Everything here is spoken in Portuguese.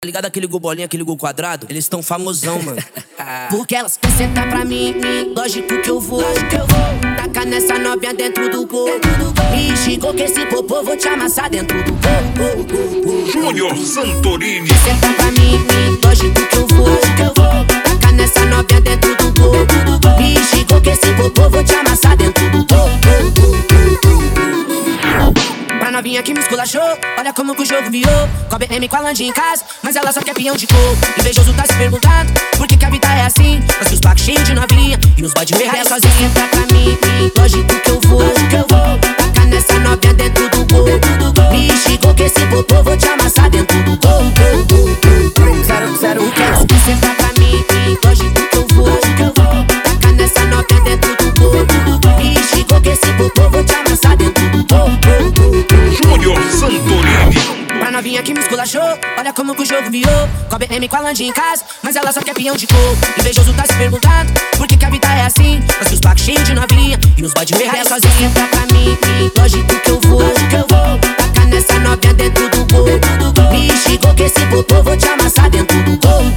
Tá ligado aquele gol bolinha, aquele gol quadrado? Eles tão famosão, mano. Porque elas querem sentar pra mim, lógico que eu vou. Tacar nessa novinha dentro do gol. Me xingou que esse popô vou te amassar dentro do gol. Júnior Santorini. Senta pra mim, lógico que eu vou. Tacar nessa novinha dentro do gol. Me xingou que esse popô vou te amassar dentro do gol. Pra novinha que me esculachou, olha como que o jogo virou. Com a BM com a Landinha em casa, mas ela só quer peão de cor. Invejoso tá se perguntando por que a vida é assim. Mas os pacos cheios de novinha e os bode merda sozinha. Senta pra mim, lógico que eu vou. Tacar nessa novinha dentro do gol. Me xingou que esse popô vou te amassar dentro do gol. 0-0, quero senta pra mim, lógico que eu vou. Tacar nessa novinha dentro do gol. Me xingou que esse popô vou te amassar dentro do gol. Júnior Santorini. Pra novinha que me esculachou, olha como que o jogo virou. Com a BM com a Landinha em casa, mas ela só quer peão de cor. Invejoso tá se perguntando por que a vida é assim. Mas os pacos cheios de novinha e os bode merda sozinha. Senta pra mim, lógico que eu vou. Tacar nessa novinha dentro do gol. Me xingou que esse popô vou te amassar dentro do gol.